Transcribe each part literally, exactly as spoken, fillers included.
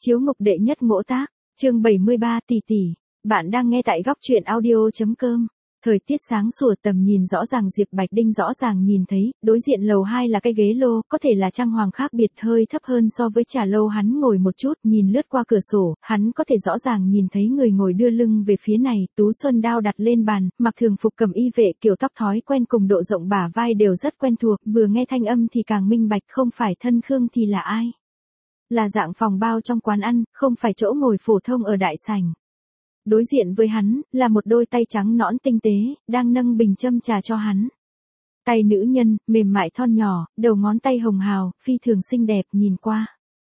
Chiếu ngục đệ nhất ngỗ tác, chương bảy mươi ba tỷ tỷ, bạn đang nghe tại góc truyện audio.com. Thời tiết sáng sủa, tầm nhìn rõ ràng, Diệp Bạch Đinh rõ ràng nhìn thấy, đối diện lầu hai là cái ghế lô, có thể là trang hoàng khác biệt, hơi thấp hơn so với trà lâu hắn ngồi một chút, nhìn lướt qua cửa sổ, hắn có thể rõ ràng nhìn thấy người ngồi đưa lưng về phía này, Tú Xuân đao đặt lên bàn, mặc thường phục cầm y vệ, kiểu tóc thói quen cùng độ rộng bả vai đều rất quen thuộc, vừa nghe thanh âm thì càng minh bạch, không phải Thân Khương thì là ai? Là dạng phòng bao trong quán ăn, không phải chỗ ngồi phổ thông ở đại sảnh. Đối diện với hắn, là một đôi tay trắng nõn tinh tế, đang nâng bình châm trà cho hắn. Tay nữ nhân, mềm mại thon nhỏ, đầu ngón tay hồng hào, phi thường xinh đẹp, nhìn qua.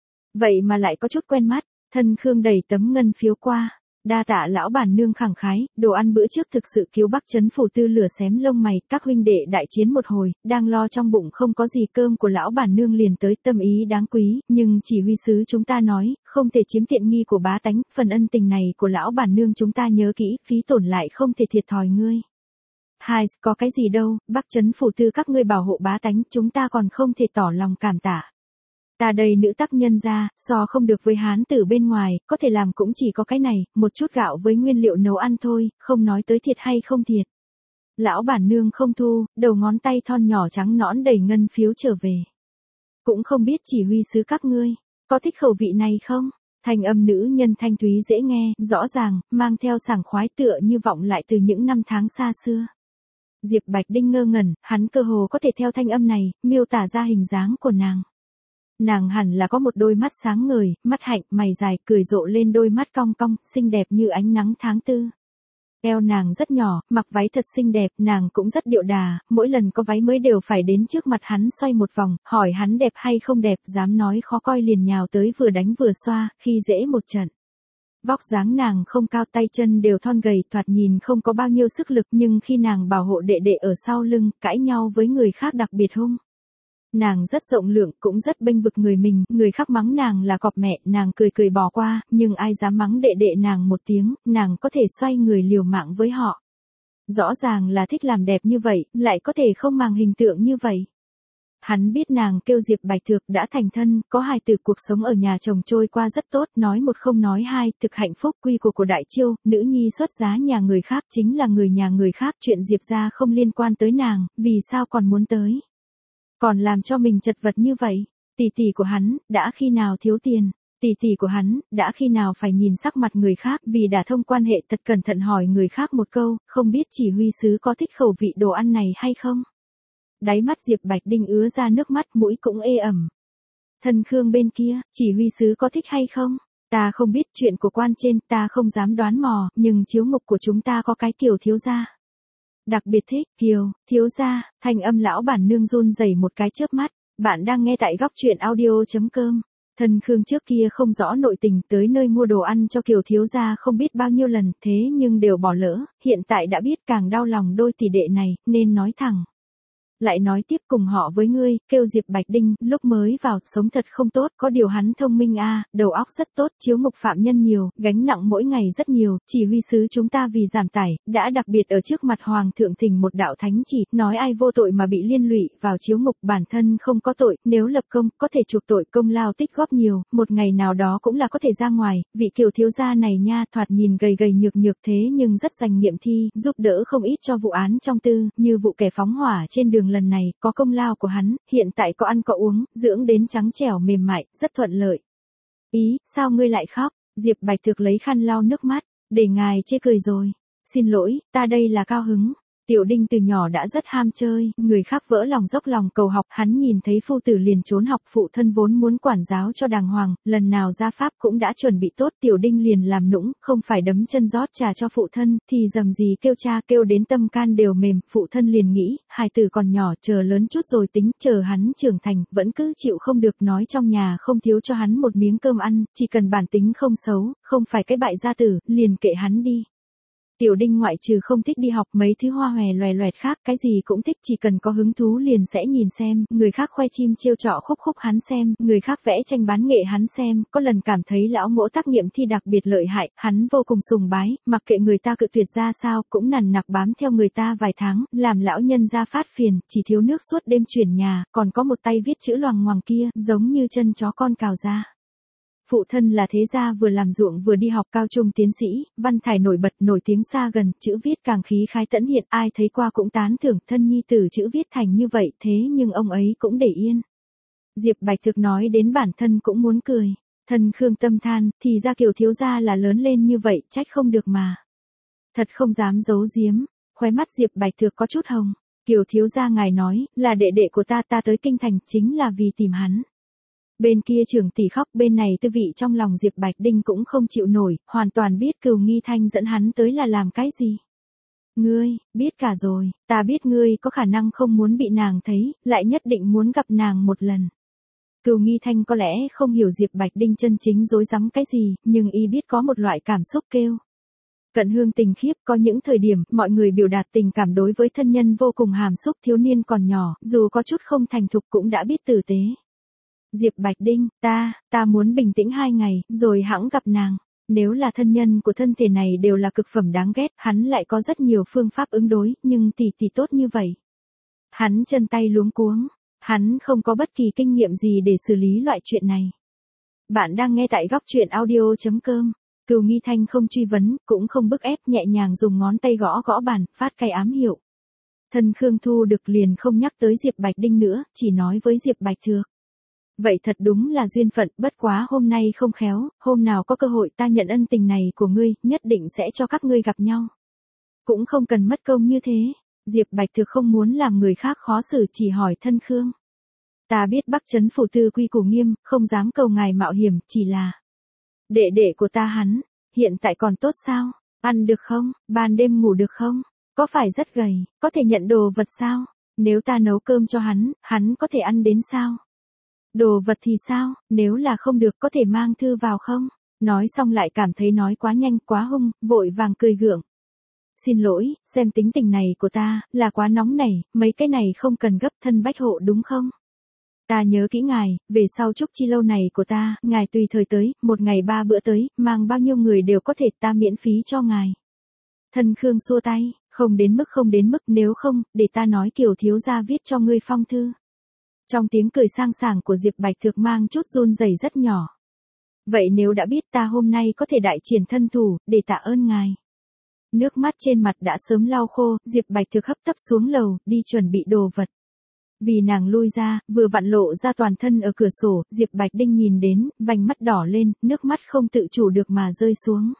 Vậy mà lại có chút quen mắt, Thân Khương đẩy tấm ngân phiếu qua. Đa tạ lão bản nương khẳng khái, đồ ăn bữa trước thực sự cứu Bắc Trấn Phủ Tư lửa xém lông mày, các huynh đệ đại chiến một hồi, đang lo trong bụng không có gì cơm của lão bản nương liền tới, tâm ý đáng quý, nhưng chỉ huy sứ chúng ta nói, không thể chiếm tiện nghi của bá tánh, phần ân tình này của lão bản nương chúng ta nhớ kỹ, phí tổn lại không thể thiệt thòi ngươi. Hai, có cái gì đâu, Bắc Trấn Phủ Tư các ngươi bảo hộ bá tánh, chúng ta còn không thể tỏ lòng cảm tạ. Ta đây nữ tác nhân ra, so không được với hán tử bên ngoài, có thể làm cũng chỉ có cái này, một chút gạo với nguyên liệu nấu ăn thôi, không nói tới thiệt hay không thiệt. Lão bản nương không thu, đầu ngón tay thon nhỏ trắng nõn đầy ngân phiếu trở về. Cũng không biết chỉ huy sứ các ngươi, có thích khẩu vị này không? Thanh âm nữ nhân thanh thúy dễ nghe, rõ ràng, mang theo sảng khoái tựa như vọng lại từ những năm tháng xa xưa. Diệp Bạch Đinh ngơ ngẩn, hắn cơ hồ có thể theo thanh âm này, miêu tả ra hình dáng của nàng. Nàng hẳn là có một đôi mắt sáng ngời, mắt hạnh, mày dài, cười rộ lên đôi mắt cong cong, xinh đẹp như ánh nắng tháng tư. Eo nàng rất nhỏ, mặc váy thật xinh đẹp, nàng cũng rất điệu đà, mỗi lần có váy mới đều phải đến trước mặt hắn xoay một vòng, hỏi hắn đẹp hay không đẹp, dám nói khó coi liền nhào tới vừa đánh vừa xoa, khi dễ một trận. Vóc dáng nàng không cao, tay chân đều thon gầy, thoạt nhìn không có bao nhiêu sức lực, nhưng khi nàng bảo hộ đệ đệ ở sau lưng, cãi nhau với người khác đặc biệt hung. Nàng rất rộng lượng, cũng rất bênh vực người mình, người khác mắng nàng là cọp mẹ, nàng cười cười bỏ qua, nhưng ai dám mắng đệ đệ nàng một tiếng, nàng có thể xoay người liều mạng với họ. Rõ ràng là thích làm đẹp như vậy, lại có thể không màng hình tượng như vậy. Hắn biết nàng kêu Diệp Bạch Thược đã thành thân, có hài tử, cuộc sống ở nhà chồng trôi qua rất tốt, nói một không nói hai, thực hạnh phúc, quy củ của Đại Chiêu, nữ nhi xuất giá nhà người khác chính là người nhà người khác, chuyện Diệp gia không liên quan tới nàng, vì sao còn muốn tới? Còn làm cho mình chật vật như vậy, tỷ tỷ của hắn, đã khi nào thiếu tiền, tỷ tỷ của hắn, đã khi nào phải nhìn sắc mặt người khác, vì đã thông quan hệ thật cẩn thận hỏi người khác một câu, không biết chỉ huy sứ có thích khẩu vị đồ ăn này hay không? Đáy mắt Diệp Bạch Đinh ứa ra nước mắt, mũi cũng ê ẩm. Thân Khương bên kia, chỉ huy sứ có thích hay không? Ta không biết chuyện của quan trên, ta không dám đoán mò, nhưng chiếu ngục của chúng ta có cái Kiều thiếu gia. Đặc biệt thích, Kiều, thiếu gia, thanh âm lão bản nương run rẩy một cái chớp mắt, bạn đang nghe tại góc truyện audio.com. Thân Khương trước kia không rõ nội tình, tới nơi mua đồ ăn cho Kiều thiếu gia không biết bao nhiêu lần, thế nhưng đều bỏ lỡ, hiện tại đã biết càng đau lòng đôi tỷ đệ này, nên nói thẳng. Lại nói tiếp cùng họ với ngươi, kêu Diệp Bạch Đinh, lúc mới vào, sống thật không tốt, có điều hắn thông minh a, à, đầu óc rất tốt, chiếu ngục phạm nhân nhiều, gánh nặng mỗi ngày rất nhiều, chỉ huy sứ chúng ta vì giảm tải, đã đặc biệt ở trước mặt Hoàng thượng thỉnh một đạo thánh chỉ, nói ai vô tội mà bị liên lụy vào chiếu ngục, bản thân không có tội, nếu lập công, có thể chuộc tội, công lao tích góp nhiều, một ngày nào đó cũng là có thể ra ngoài, vị Kiều thiếu gia này nha, thoạt nhìn gầy gầy nhược nhược thế nhưng rất dành nghiệm thi, giúp đỡ không ít cho vụ án trong tư, như vụ kẻ phóng hỏa trên đường lần này, có công lao của hắn, hiện tại có ăn có uống, dưỡng đến trắng trẻo mềm mại, rất thuận lợi. Ý, sao ngươi lại khóc? Diệp Bạch Thược lấy khăn lau nước mắt, để ngài chê cười rồi. Xin lỗi, ta đây là cao hứng. Tiểu Đinh từ nhỏ đã rất ham chơi, người khác vỡ lòng dốc lòng cầu học, hắn nhìn thấy phu tử liền trốn học, phụ thân vốn muốn quản giáo cho đàng hoàng, lần nào ra pháp cũng đã chuẩn bị tốt, Tiểu Đinh liền làm nũng, không phải đấm chân rót trà cho phụ thân, thì dầm gì kêu cha, kêu đến tâm can đều mềm, phụ thân liền nghĩ, hài tử còn nhỏ, chờ lớn chút rồi tính, chờ hắn trưởng thành, vẫn cứ chịu không được, nói trong nhà không thiếu cho hắn một miếng cơm ăn, chỉ cần bản tính không xấu, không phải cái bại gia tử, liền kệ hắn đi. Tiểu Đinh ngoại trừ không thích đi học mấy thứ hoa hòe loè loẹt khác, cái gì cũng thích, chỉ cần có hứng thú liền sẽ nhìn xem, người khác khoe chim trêu trọ khúc khúc hắn xem, người khác vẽ tranh bán nghệ hắn xem, có lần cảm thấy lão ngỗ tác nghiệm thi đặc biệt lợi hại, hắn vô cùng sùng bái, mặc kệ người ta cự tuyệt ra sao, cũng nằn nặc bám theo người ta vài tháng, làm lão nhân ra phát phiền, chỉ thiếu nước suốt đêm chuyển nhà, còn có một tay viết chữ loằng ngoằng kia, giống như chân chó con cào ra. Phụ thân là thế gia vừa làm ruộng vừa đi học cao trung tiến sĩ, văn thải nổi bật nổi tiếng xa gần, chữ viết càng khí khái tẫn hiện, ai thấy qua cũng tán thưởng, thân nhi tử chữ viết thành như vậy, thế nhưng ông ấy cũng để yên. Diệp Bạch Thực nói đến bản thân cũng muốn cười. Thân Khương tâm than, thì ra Kiều thiếu gia là lớn lên như vậy, trách không được mà. Thật không dám giấu giếm, khóe mắt Diệp Bạch Thực có chút hồng. Kiều thiếu gia ngài nói, là đệ đệ của ta, ta tới kinh thành chính là vì tìm hắn. Bên kia trưởng tỷ khóc, bên này tư vị trong lòng Diệp Bạch Đinh cũng không chịu nổi, hoàn toàn biết Cửu Nghi Thanh dẫn hắn tới là làm cái gì. Ngươi, biết cả rồi, ta biết ngươi có khả năng không muốn bị nàng thấy, lại nhất định muốn gặp nàng một lần. Cửu Nghi Thanh có lẽ không hiểu Diệp Bạch Đinh chân chính dối rắm cái gì, nhưng y biết có một loại cảm xúc kêu. Cận hương tình khiếp, có những thời điểm, mọi người biểu đạt tình cảm đối với thân nhân vô cùng hàm xúc, thiếu niên còn nhỏ, dù có chút không thành thục cũng đã biết tử tế. Diệp Bạch Đinh, ta, ta muốn bình tĩnh hai ngày, rồi hẵng gặp nàng. Nếu là thân nhân của thân thể này đều là cực phẩm đáng ghét, hắn lại có rất nhiều phương pháp ứng đối, nhưng tỷ tỷ tốt như vậy. Hắn chân tay luống cuống, hắn không có bất kỳ kinh nghiệm gì để xử lý loại chuyện này. Bạn đang nghe tại góc truyện audio chấm com. Cửu Nghi Thanh không truy vấn, cũng không bức ép, nhẹ nhàng dùng ngón tay gõ gõ bàn, phát cái ám hiệu. Thân Khương thu được liền không nhắc tới Diệp Bạch Đinh nữa, chỉ nói với Diệp Bạch Thược. Vậy thật đúng là duyên phận, bất quá hôm nay không khéo, hôm nào có cơ hội ta nhận ân tình này của ngươi, nhất định sẽ cho các ngươi gặp nhau. Cũng không cần mất công như thế, Diệp Bạch Thược không muốn làm người khác khó xử, chỉ hỏi Thân Khương. Ta biết Bắc Trấn phủ tư quy củ nghiêm, không dám cầu ngài mạo hiểm, chỉ là đệ đệ của ta hắn, hiện tại còn tốt sao, ăn được không, ban đêm ngủ được không, có phải rất gầy, có thể nhận đồ vật sao, nếu ta nấu cơm cho hắn, hắn có thể ăn đến sao? Đồ vật thì sao, nếu là không được có thể mang thư vào không? Nói xong lại cảm thấy nói quá nhanh, quá hung, vội vàng cười gượng. Xin lỗi, xem tính tình này của ta, là quá nóng nảy, mấy cái này không cần gấp, thân bách hộ đúng không? Ta nhớ kỹ ngài, về sau Trúc Chi lâu này của ta, ngài tùy thời tới, một ngày ba bữa tới, mang bao nhiêu người đều có thể, ta miễn phí cho ngài. Thân Khương xua tay, không đến mức không đến mức, nếu không, để ta nói Kiều thiếu gia viết cho ngươi phong thư. Trong tiếng cười sang sảng của Diệp Bạch Thược mang chút run rẩy rất nhỏ. Vậy nếu đã biết, ta hôm nay có thể đại triển thân thủ, để tạ ơn ngài. Nước mắt trên mặt đã sớm lau khô, Diệp Bạch Thược hấp tấp xuống lầu, đi chuẩn bị đồ vật. Vì nàng lui ra, vừa vặn lộ ra toàn thân ở cửa sổ, Diệp Bạch Đinh nhìn đến, vành mắt đỏ lên, nước mắt không tự chủ được mà rơi xuống.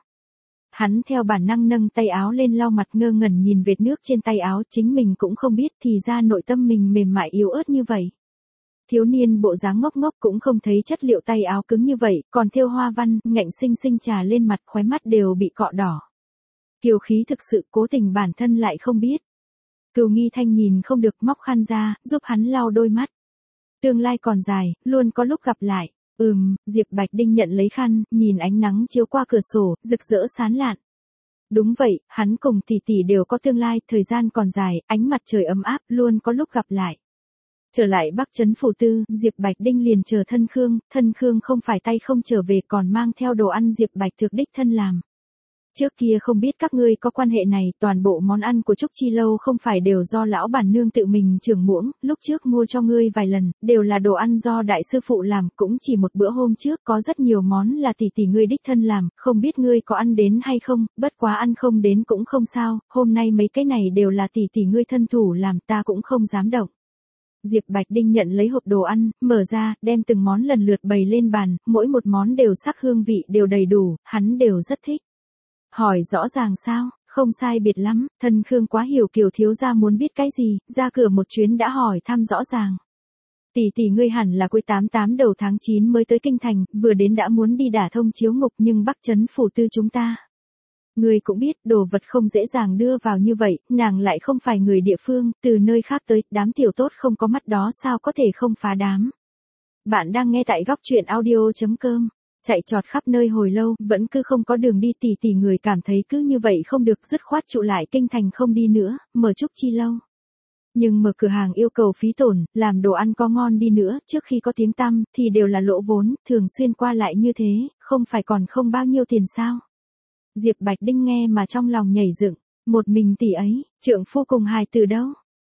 Hắn theo bản năng nâng tay áo lên lau mặt, ngơ ngẩn nhìn vệt nước trên tay áo, chính mình cũng không biết thì ra nội tâm mình mềm mại yếu ớt như vậy. Thiếu niên bộ dáng ngốc ngốc cũng không thấy chất liệu tay áo cứng như vậy, còn thêu hoa văn, ngạnh xinh xinh trà lên mặt, khóe mắt đều bị cọ đỏ. Kiều khí thực sự, cố tình bản thân lại không biết. Cửu Nghi Thanh nhìn không được, móc khăn ra, giúp hắn lau đôi mắt. Tương lai còn dài, luôn có lúc gặp lại. Ừm, Diệp Bạch Đinh nhận lấy khăn, nhìn ánh nắng chiếu qua cửa sổ, rực rỡ sáng lạn. Đúng vậy, hắn cùng tỷ tỷ đều có tương lai, thời gian còn dài, ánh mặt trời ấm áp, luôn có lúc gặp lại. Trở lại Bắc Trấn phủ tư, Diệp Bạch Đinh liền chờ Thân Khương, Thân Khương không phải tay không trở về, còn mang theo đồ ăn Diệp Bạch Thược đích thân làm. Trước kia không biết các ngươi có quan hệ này, toàn bộ món ăn của Trúc Chi lâu không phải đều do lão bản nương tự mình trưởng muỗng, lúc trước mua cho ngươi vài lần, đều là đồ ăn do đại sư phụ làm, cũng chỉ một bữa hôm trước có rất nhiều món là tỷ tỷ ngươi đích thân làm, không biết ngươi có ăn đến hay không, bất quá ăn không đến cũng không sao, hôm nay mấy cái này đều là tỷ tỷ ngươi thân thủ làm, ta cũng không dám động. Diệp Bạch Đinh nhận lấy hộp đồ ăn, mở ra, đem từng món lần lượt bày lên bàn, mỗi một món đều sắc hương vị đều đầy đủ, hắn đều rất thích. Hỏi rõ ràng sao, không sai biệt lắm, Thân Khương quá hiểu Kiều thiếu gia muốn biết cái gì, ra cửa một chuyến đã hỏi thăm rõ ràng. Tỷ tỷ ngươi hẳn là cuối tám tám đầu tháng chín mới tới kinh thành, vừa đến đã muốn đi đả thông chiếu ngục, nhưng Bắc Trấn phủ tư chúng ta. Ngươi cũng biết, đồ vật không dễ dàng đưa vào như vậy, nàng lại không phải người địa phương, từ nơi khác tới, đám tiểu tốt không có mắt đó sao có thể không phá đám. Bạn đang nghe tại góc truyện audio chấm com. Chạy trọt khắp nơi hồi lâu, vẫn cứ không có đường đi, tỷ tỷ người cảm thấy cứ như vậy không được, dứt khoát trụ lại kinh thành không đi nữa, mở Trúc Chi lâu. Nhưng mở cửa hàng yêu cầu phí tổn, làm đồ ăn có ngon đi nữa, trước khi có tiếng tăm, thì đều là lỗ vốn, thường xuyên qua lại như thế, không phải còn không bao nhiêu tiền sao. Diệp Bạch Đinh nghe mà trong lòng nhảy dựng, một mình tỷ ấy, trượng phu cùng hài từ đâu,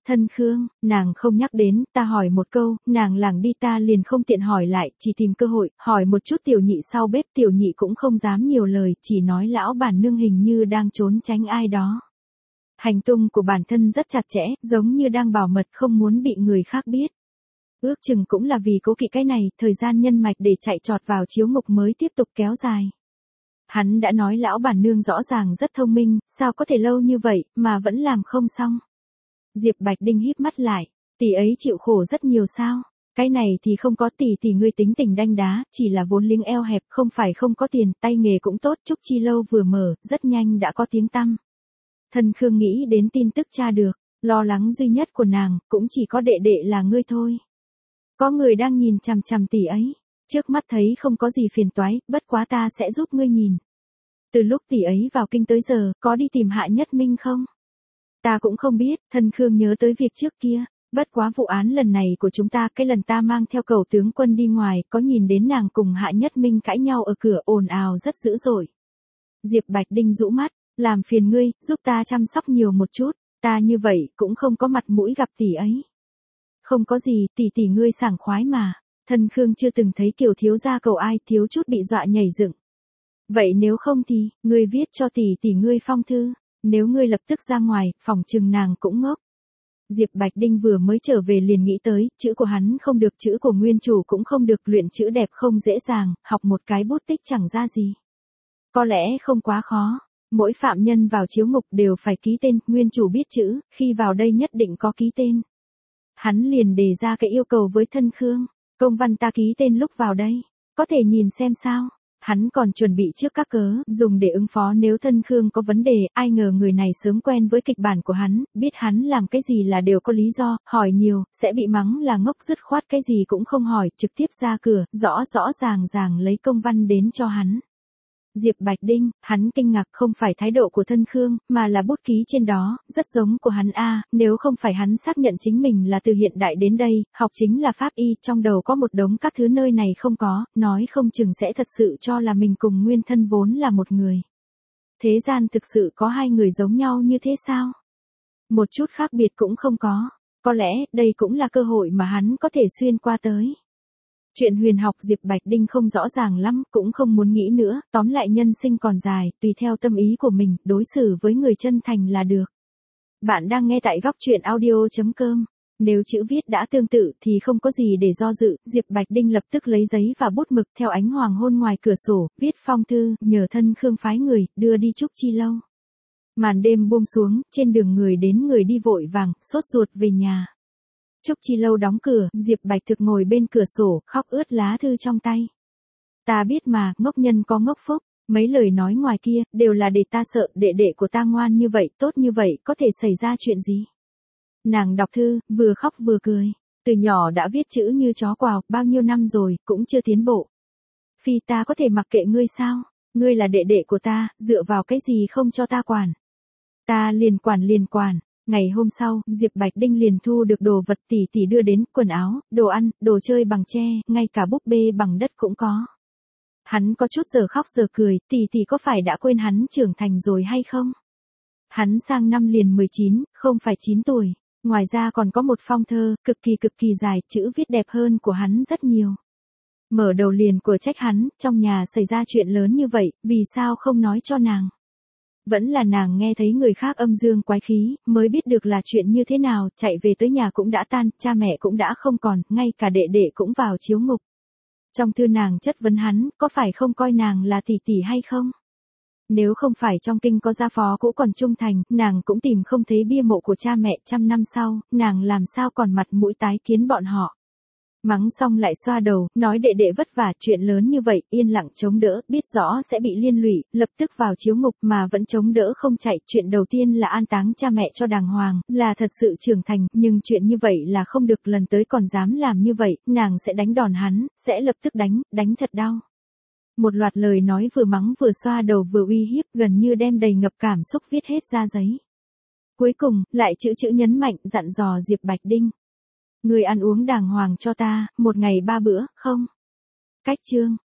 Thân Khương, nàng không nhắc đến, ta hỏi một câu, nàng lảng đi ta liền không tiện hỏi lại, chỉ tìm cơ hội, hỏi một chút tiểu nhị sau bếp, tiểu nhị cũng không dám nhiều lời, chỉ nói lão bản nương hình như đang trốn tránh ai đó. Hành tung của bản thân rất chặt chẽ, giống như đang bảo mật không muốn bị người khác biết. Ước chừng cũng là vì cố kỵ cái này, thời gian nhân mạch để chạy trọt vào chiếu ngục mới tiếp tục kéo dài. Hắn đã nói lão bản nương rõ ràng rất thông minh, sao có thể lâu như vậy, mà vẫn làm không xong. Diệp Bạch Đinh híp mắt lại, tỷ ấy chịu khổ rất nhiều sao, cái này thì không có tỷ tỷ ngươi tính tình đanh đá, chỉ là vốn liếng eo hẹp, không phải không có tiền, tay nghề cũng tốt, Trúc Chi Lâu vừa mở, rất nhanh đã có tiếng tăm. Thân Khương nghĩ đến tin tức tra được, lo lắng duy nhất của nàng, cũng chỉ có đệ đệ là ngươi thôi. Có người đang nhìn chằm chằm tỷ ấy, trước mắt thấy không có gì phiền toái, bất quá ta sẽ giúp ngươi nhìn. Từ lúc tỷ ấy vào kinh tới giờ, có đi tìm Hạ Nhất Minh không? Ta cũng không biết, Thân Khương nhớ tới việc trước kia, bất quá vụ án lần này của chúng ta, cái lần ta mang theo cầu tướng quân đi ngoài, có nhìn đến nàng cùng Hạ Nhất Minh cãi nhau ở cửa ồn ào rất dữ dội. Diệp Bạch Đinh rũ mắt, làm phiền ngươi, giúp ta chăm sóc nhiều một chút, ta như vậy cũng không có mặt mũi gặp tỷ ấy. Không có gì, tỷ tỷ ngươi sảng khoái mà. Thân Khương chưa từng thấy kiểu thiếu gia cầu ai, thiếu chút bị dọa nhảy dựng. Vậy nếu không thì, ngươi viết cho tỷ tỷ ngươi phong thư, nếu ngươi lập tức ra ngoài, phòng chừng nàng cũng ngốc. Diệp Bạch Đinh vừa mới trở về liền nghĩ tới, chữ của hắn không được, chữ của nguyên chủ cũng không được, luyện chữ đẹp không dễ dàng, học một cái bút tích chẳng ra gì. Có lẽ không quá khó, mỗi phạm nhân vào chiếu ngục đều phải ký tên, nguyên chủ biết chữ, khi vào đây nhất định có ký tên. Hắn liền đề ra cái yêu cầu với Thân Khương, công văn ta ký tên lúc vào đây, có thể nhìn xem sao. Hắn còn chuẩn bị trước các cớ, dùng để ứng phó nếu Thân Khương có vấn đề, ai ngờ người này sớm quen với kịch bản của hắn, biết hắn làm cái gì là đều có lý do, hỏi nhiều, sẽ bị mắng là ngốc, dứt khoát cái gì cũng không hỏi, trực tiếp ra cửa, rõ rõ ràng ràng lấy công văn đến cho hắn. Diệp Bạch Đinh, hắn kinh ngạc không phải thái độ của Thân Khương, mà là bút ký trên đó, rất giống của hắn a, nếu không phải hắn xác nhận chính mình là từ hiện đại đến đây, học chính là pháp y, trong đầu có một đống các thứ nơi này không có, nói không chừng sẽ thật sự cho là mình cùng nguyên thân vốn là một người. Thế gian thực sự có hai người giống nhau như thế sao? Một chút khác biệt cũng không có, có lẽ đây cũng là cơ hội mà hắn có thể xuyên qua tới. Chuyện huyền học Diệp Bạch Đinh không rõ ràng lắm, cũng không muốn nghĩ nữa, tóm lại nhân sinh còn dài, tùy theo tâm ý của mình, đối xử với người chân thành là được. Bạn đang nghe tại góc truyện audio chấm com. Nếu chữ viết đã tương tự thì không có gì để do dự, Diệp Bạch Đinh lập tức lấy giấy và bút mực theo ánh hoàng hôn ngoài cửa sổ, viết phong thư, nhờ Thân Khương phái người, đưa đi Trúc Chi Lâu. Màn đêm buông xuống, trên đường người đến người đi vội vàng, sốt ruột về nhà. Trúc Chi Lâu đóng cửa, Diệp Bạch Thực ngồi bên cửa sổ, khóc ướt lá thư trong tay. Ta biết mà, ngốc nhân có ngốc phúc, mấy lời nói ngoài kia, đều là để ta sợ, đệ đệ của ta ngoan như vậy, tốt như vậy, có thể xảy ra chuyện gì. Nàng đọc thư, vừa khóc vừa cười, từ nhỏ đã viết chữ như chó quào, bao nhiêu năm rồi, cũng chưa tiến bộ. Phi ta có thể mặc kệ ngươi sao, ngươi là đệ đệ của ta, dựa vào cái gì không cho ta quản. Ta liền quản liền quản. Ngày hôm sau, Diệp Bạch Đinh liền thu được đồ vật tỷ tỷ đưa đến, quần áo, đồ ăn, đồ chơi bằng tre, ngay cả búp bê bằng đất cũng có. Hắn có chút giờ khóc giờ cười, tỷ tỷ có phải đã quên hắn trưởng thành rồi hay không? Hắn sang năm liền mười chín, không phải chín tuổi. Ngoài ra còn có một phong thơ, cực kỳ cực kỳ dài, chữ viết đẹp hơn của hắn rất nhiều. Mở đầu liền của trách hắn, trong nhà xảy ra chuyện lớn như vậy, vì sao không nói cho nàng? Vẫn là nàng nghe thấy người khác âm dương quái khí, mới biết được là chuyện như thế nào, chạy về tới nhà cũng đã tan, cha mẹ cũng đã không còn, ngay cả đệ đệ cũng vào chiếu ngục. Trong thư nàng chất vấn hắn, có phải không coi nàng là tỷ tỷ hay không? Nếu không phải trong kinh có gia phó cũ còn trung thành, nàng cũng tìm không thấy bia mộ của cha mẹ, trăm năm sau, nàng làm sao còn mặt mũi tái kiến bọn họ. Mắng xong lại xoa đầu, nói đệ đệ vất vả, chuyện lớn như vậy, yên lặng chống đỡ, biết rõ sẽ bị liên lụy, lập tức vào chiếu ngục mà vẫn chống đỡ không chạy, chuyện đầu tiên là an táng cha mẹ cho đàng hoàng, là thật sự trưởng thành, nhưng chuyện như vậy là không được, lần tới còn dám làm như vậy, nàng sẽ đánh đòn hắn, sẽ lập tức đánh, đánh thật đau. Một loạt lời nói vừa mắng vừa xoa đầu vừa uy hiếp, gần như đem đầy ngập cảm xúc viết hết ra giấy. Cuối cùng, lại chữ chữ nhấn mạnh, dặn dò Diệp Bạch Đinh. Người ăn uống đàng hoàng cho ta, một ngày ba bữa, không? Cách chương.